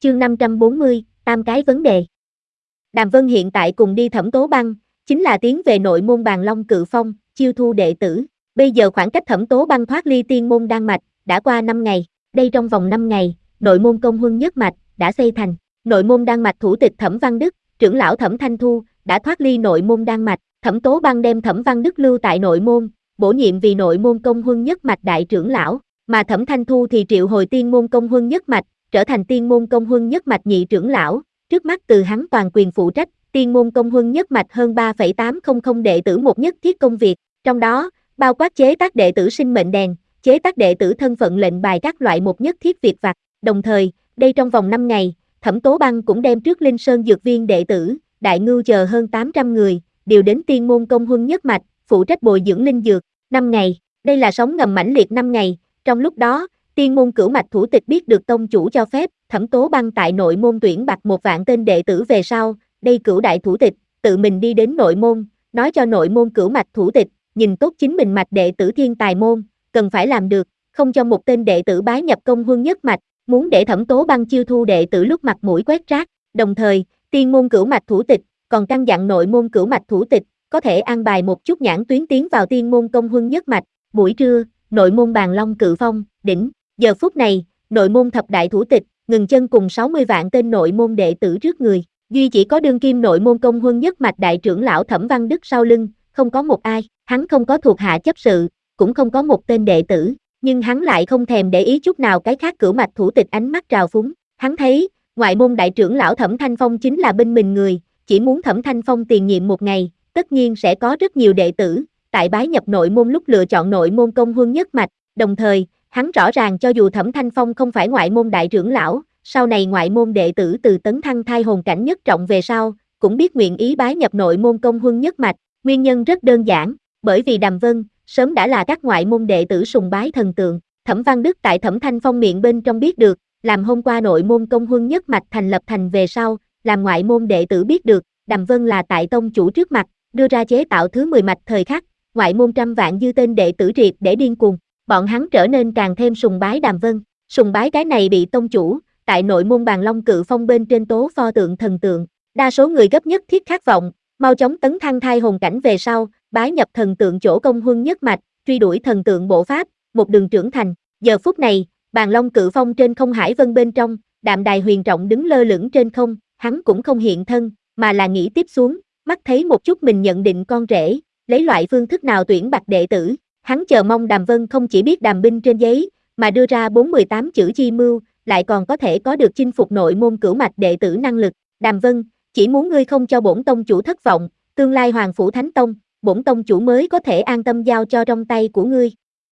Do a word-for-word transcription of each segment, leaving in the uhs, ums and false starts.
Chương năm trăm bốn mươi, tam cái vấn đề. Đàm Vân hiện tại cùng đi Thẩm Tố Băng, chính là tiến về nội môn Bàn Long Cự Phong, chiêu thu đệ tử. Bây giờ khoảng cách Thẩm Tố Băng thoát ly tiên môn Đan Mạch, đã qua năm ngày. Đây trong vòng năm ngày, nội môn Công Huân Nhất Mạch đã xây thành. Nội môn Đan Mạch thủ tịch Thẩm Văn Đức, trưởng lão Thẩm Thanh Thu đã thoát ly nội môn Đan Mạch. Thẩm Tố Băng đem Thẩm Văn Đức lưu tại nội môn, bổ nhiệm vì nội môn Công Huân Nhất Mạch đại trưởng lão, mà Thẩm Thanh Thu thì triệu hồi tiên môn Công Huân Nhất Mạch, trở thành tiên môn Công Huân Nhất Mạch nhị trưởng lão. Trước mắt từ hắn toàn quyền phụ trách tiên môn Công Huân Nhất Mạch hơn ba phẩy tám không đệ tử một nhất thiết công việc, trong đó bao quát chế tác đệ tử sinh mệnh đèn, chế tác đệ tử thân phận lệnh bài các loại một nhất thiết việc vặt. Đồng thời, đây trong vòng năm ngày, Thẩm Tố Băng cũng đem trước Linh Sơn dược viên đệ tử, đại ngưu chờ hơn tám trăm người, điều đến tiên môn Công Huân Nhất Mạch, phụ trách bồi dưỡng linh dược. Năm ngày, đây là sóng ngầm mãnh liệt năm ngày, trong lúc đó, tiên môn Cửu Mạch thủ tịch biết được tông chủ cho phép, Thẩm Tố Băng tại nội môn tuyển bạt một vạn tên đệ tử về sau, đây Cửu đại thủ tịch tự mình đi đến nội môn, nói cho nội môn Cửu Mạch thủ tịch, nhìn tốt chính mình mạch đệ tử thiên tài môn, cần phải làm được, không cho một tên đệ tử bái nhập Công Huân Nhất Mạch, muốn để Thẩm Tố Băng chiêu thu đệ tử lúc mặt mũi quét rác. Đồng thời, tiên môn Cửu Mạch thủ tịch còn căn dặn nội môn Cửu Mạch thủ tịch có thể an bài một chút nhãn tuyến tiến vào tiên môn Công Huân Nhất Mạch. Buổi trưa, nội môn Bàn Long Cự Phong đỉnh. Giờ phút này, nội môn thập đại thủ tịch ngừng chân cùng sáu mươi vạn tên nội môn đệ tử trước người, duy chỉ có đương kim nội môn Công Huân Nhất Mạch đại trưởng lão Thẩm Văn Đức sau lưng, không có một ai, hắn không có thuộc hạ chấp sự, cũng không có một tên đệ tử, nhưng hắn lại không thèm để ý chút nào cái khác Cửu Mạch thủ tịch ánh mắt trào phúng, hắn thấy, ngoại môn đại trưởng lão Thẩm Thanh Phong chính là bên mình người, chỉ muốn Thẩm Thanh Phong tiền nhiệm một ngày, tất nhiên sẽ có rất nhiều đệ tử, tại bái nhập nội môn lúc lựa chọn nội môn Công Huân Nhất Mạch, đồng thời, hắn rõ ràng cho dù Thẩm Thanh Phong không phải ngoại môn đại trưởng lão, sau này ngoại môn đệ tử từ tấn thăng thai hồn cảnh nhất trọng về sau, cũng biết nguyện ý bái nhập nội môn Công Huân Nhất Mạch, nguyên nhân rất đơn giản, bởi vì Đàm Vân, sớm đã là các ngoại môn đệ tử sùng bái thần tượng, Thẩm Văn Đức tại Thẩm Thanh Phong miệng bên trong biết được, làm hôm qua nội môn Công Huân Nhất Mạch thành lập thành về sau, làm ngoại môn đệ tử biết được, Đàm Vân là tại tông chủ trước mặt, đưa ra chế tạo thứ mười mạch thời khắc, ngoại môn trăm vạn dư tên đệ tử triệt để điên cuồng. Bọn hắn trở nên càng thêm sùng bái Đàm Vân, sùng bái cái này bị tông chủ, tại nội môn Bàn Long Cự Phong bên trên tố pho tượng thần tượng, đa số người gấp nhất thiết khát vọng, mau chóng tấn thăng thai hồn cảnh về sau, bái nhập thần tượng chỗ Công Huân Nhất Mạch, truy đuổi thần tượng bộ pháp, một đường trưởng thành. Giờ phút này, Bàn Long Cự Phong trên không hải vân bên trong, Đạm Đài Huyền Trọng đứng lơ lửng trên không, hắn cũng không hiện thân, mà là nghĩ tiếp xuống, mắt thấy một chút mình nhận định con rể, lấy loại phương thức nào tuyển bạt đệ tử. Hắn chờ mong Đàm Vân không chỉ biết đàm binh trên giấy, mà đưa ra bốn mươi tám chữ chi mưu, lại còn có thể có được chinh phục nội môn Cửu Mạch đệ tử năng lực. Đàm Vân, chỉ muốn ngươi không cho bổn tông chủ thất vọng, tương lai Hoàng Phủ Thánh Tông, bổn tông chủ mới có thể an tâm giao cho trong tay của ngươi.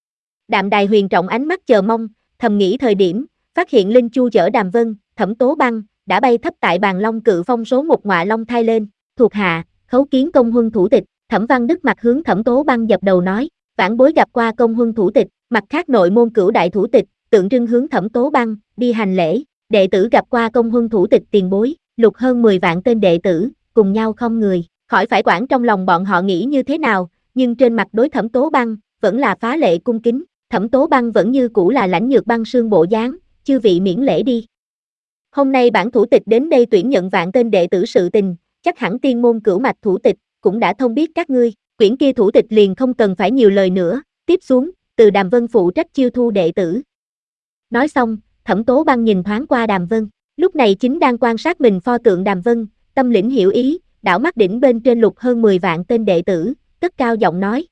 Đạm Đài Huyền Trọng ánh mắt chờ mong, thầm nghĩ thời điểm, phát hiện Linh Chu chở Đàm Vân, Thẩm Tố Băng, đã bay thấp tại Bàn Long Cự Phong số một ngọa long thai lên, thuộc hạ, khấu kiến Công Huân thủ tịch. Thẩm Văn Đức mặt hướng Thẩm Tố Băng dập đầu nói. Vãn bối gặp qua Công Huân thủ tịch, mặt khác nội môn Cửu đại thủ tịch, tượng trưng hướng Thẩm Tố Băng, đi hành lễ, đệ tử gặp qua Công Huân thủ tịch tiền bối, lục hơn mười vạn tên đệ tử, cùng nhau không người, khỏi phải quản trong lòng bọn họ nghĩ như thế nào, nhưng trên mặt đối Thẩm Tố Băng, vẫn là phá lệ cung kính, Thẩm Tố Băng vẫn như cũ là lãnh nhược băng sương bộ dáng, chư vị miễn lễ đi. Hôm nay bản thủ tịch đến đây tuyển nhận vạn tên đệ tử sự tình, chắc hẳn tiên môn Cửu Mạch thủ tịch, cũng đã thông biết các ngươi. Quyển kia thủ tịch liền không cần phải nhiều lời nữa, tiếp xuống, từ Đàm Vân phụ trách chiêu thu đệ tử. Nói xong, Thẩm Tố Băng nhìn thoáng qua Đàm Vân, lúc này chính đang quan sát mình pho tượng Đàm Vân, tâm lĩnh hiểu ý, đảo mắt đỉnh bên trên lục hơn mười vạn tên đệ tử, cất cao giọng nói.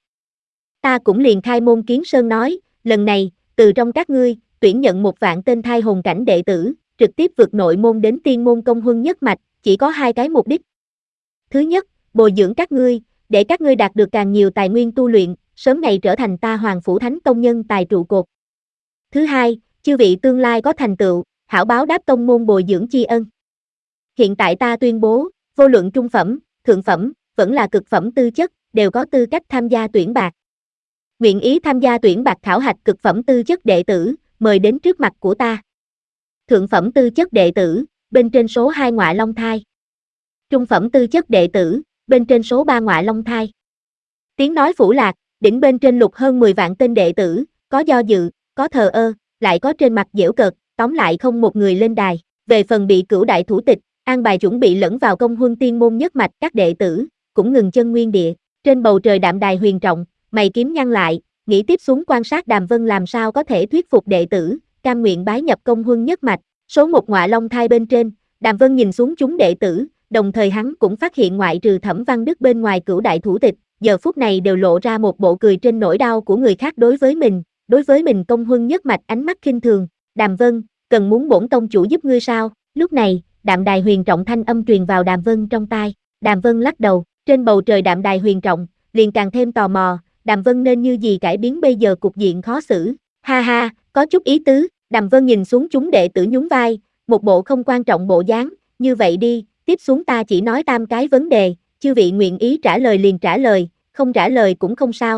Ta cũng liền khai môn kiến sơn nói, lần này, từ trong các ngươi, tuyển nhận một vạn tên thai hồn cảnh đệ tử, trực tiếp vượt nội môn đến tiên môn Công Huân Nhất Mạch, chỉ có hai cái mục đích. Thứ nhất, bồi dưỡng các ngươi, để các ngươi đạt được càng nhiều tài nguyên tu luyện, sớm ngày trở thành ta Hoàng Phủ Thánh Tông nhân tài trụ cột. Thứ hai, chư vị tương lai có thành tựu, hảo báo đáp tông môn bồi dưỡng tri ân. Hiện tại ta tuyên bố, vô luận trung phẩm, thượng phẩm, vẫn là cực phẩm tư chất, đều có tư cách tham gia tuyển bạt. Nguyện ý tham gia tuyển bạt khảo hạch cực phẩm tư chất đệ tử, mời đến trước mặt của ta. Thượng phẩm tư chất đệ tử, bên trên số hai ngọa long thai. Trung phẩm tư chất đệ tử, bên trên số ba ngọa long thai. Tiếng nói phủ lạc, đỉnh bên trên lục hơn mười vạn tên đệ tử, có do dự, có thờ ơ, lại có trên mặt giễu cợt, tóm lại không một người lên đài. Về phần bị cửu đại thủ tịch, an bài chuẩn bị lẫn vào công huân tiên môn nhất mạch các đệ tử, cũng ngừng chân nguyên địa. Trên bầu trời đạm đài huyền trọng, mày kiếm nhăn lại, nghĩ tiếp xuống quan sát Đàm Vân làm sao có thể thuyết phục đệ tử, cam nguyện bái nhập công huân nhất mạch. Số một ngọa long thai bên trên, Đàm Vân nhìn xuống chúng đệ tử, đồng thời hắn cũng phát hiện ngoại trừ Thẩm Văn Đức bên ngoài cửu đại thủ tịch, giờ phút này đều lộ ra một bộ cười trên nỗi đau của người khác đối với mình, đối với mình công huân nhất mạch ánh mắt khinh thường. Đàm Vân, cần muốn bổn tông chủ giúp ngươi sao? Lúc này, đạm đài huyền trọng thanh âm truyền vào Đàm Vân trong tai. Đàm Vân lắc đầu, trên bầu trời đạm đài huyền trọng, liền càng thêm tò mò, Đàm Vân nên như gì cải biến bây giờ cục diện khó xử. Ha ha, có chút ý tứ. Đàm Vân nhìn xuống chúng đệ tử nhún vai, một bộ không quan trọng bộ dáng, như vậy đi, tiếp xuống ta chỉ nói tam cái vấn đề, chư vị nguyện ý trả lời liền trả lời, không trả lời cũng không sao.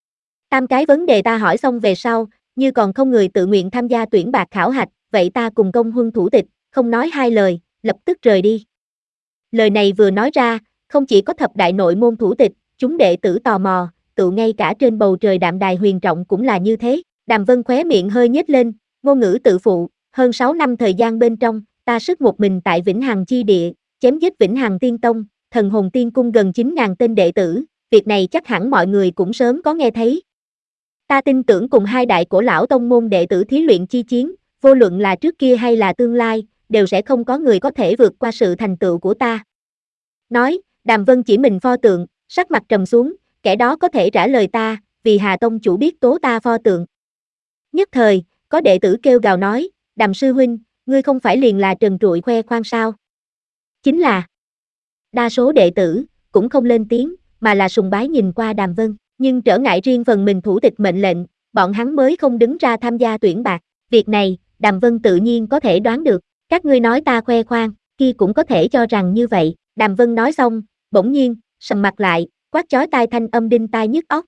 Tam cái vấn đề ta hỏi xong về sau, như còn không người tự nguyện tham gia tuyển bạc khảo hạch, vậy ta cùng công huân thủ tịch, không nói hai lời, lập tức rời đi. Lời này vừa nói ra, không chỉ có thập đại nội môn thủ tịch, chúng đệ tử tò mò, tự ngay cả trên bầu trời đạm đài huyền trọng cũng là như thế. Đàm Vân khóe miệng hơi nhếch lên, ngôn ngữ tự phụ, hơn sáu năm thời gian bên trong, ta sức một mình tại Vĩnh Hằng chi địa, chém giết Vĩnh Hằng Tiên Tông, Thần Hồn Tiên Cung gần chín nghìn tên đệ tử, việc này chắc hẳn mọi người cũng sớm có nghe thấy. Ta tin tưởng cùng hai đại cổ lão tông môn đệ tử thí luyện chi chiến, vô luận là trước kia hay là tương lai, đều sẽ không có người có thể vượt qua sự thành tựu của ta. Nói, Đàm Vân chỉ mình pho tượng, sắc mặt trầm xuống, kẻ đó có thể trả lời ta, vì Hà tông chủ biết tố ta pho tượng. Nhất thời, có đệ tử kêu gào nói, Đàm sư huynh, ngươi không phải liền là trần trụi khoe khoang sao? Chính là. Đa số đệ tử, cũng không lên tiếng, mà là sùng bái nhìn qua Đàm Vân, nhưng trở ngại riêng phần mình thủ tịch mệnh lệnh, bọn hắn mới không đứng ra tham gia tuyển bạc. Việc này, Đàm Vân tự nhiên có thể đoán được, các ngươi nói ta khoe khoang, kia cũng có thể cho rằng như vậy. Đàm Vân nói xong, bỗng nhiên, sầm mặt lại, quát chói tai thanh âm đinh tai nhức óc.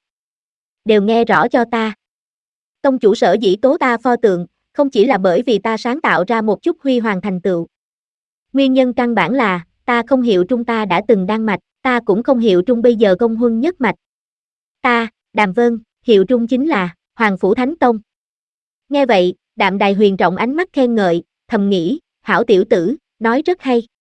Đều nghe rõ cho ta. Tông chủ sở dĩ tố ta pho tượng, không chỉ là bởi vì ta sáng tạo ra một chút huy hoàng thành tựu. Nguyên nhân căn bản là, ta không hiệu trung ta đã từng đan mạch, ta cũng không hiệu trung bây giờ công huân nhất mạch. Ta, Đàm Vân, hiệu trung chính là, Hoàng Phủ Thánh Tông. Nghe vậy, đạm đài huyền trọng ánh mắt khen ngợi, thầm nghĩ, hảo tiểu tử, nói rất hay.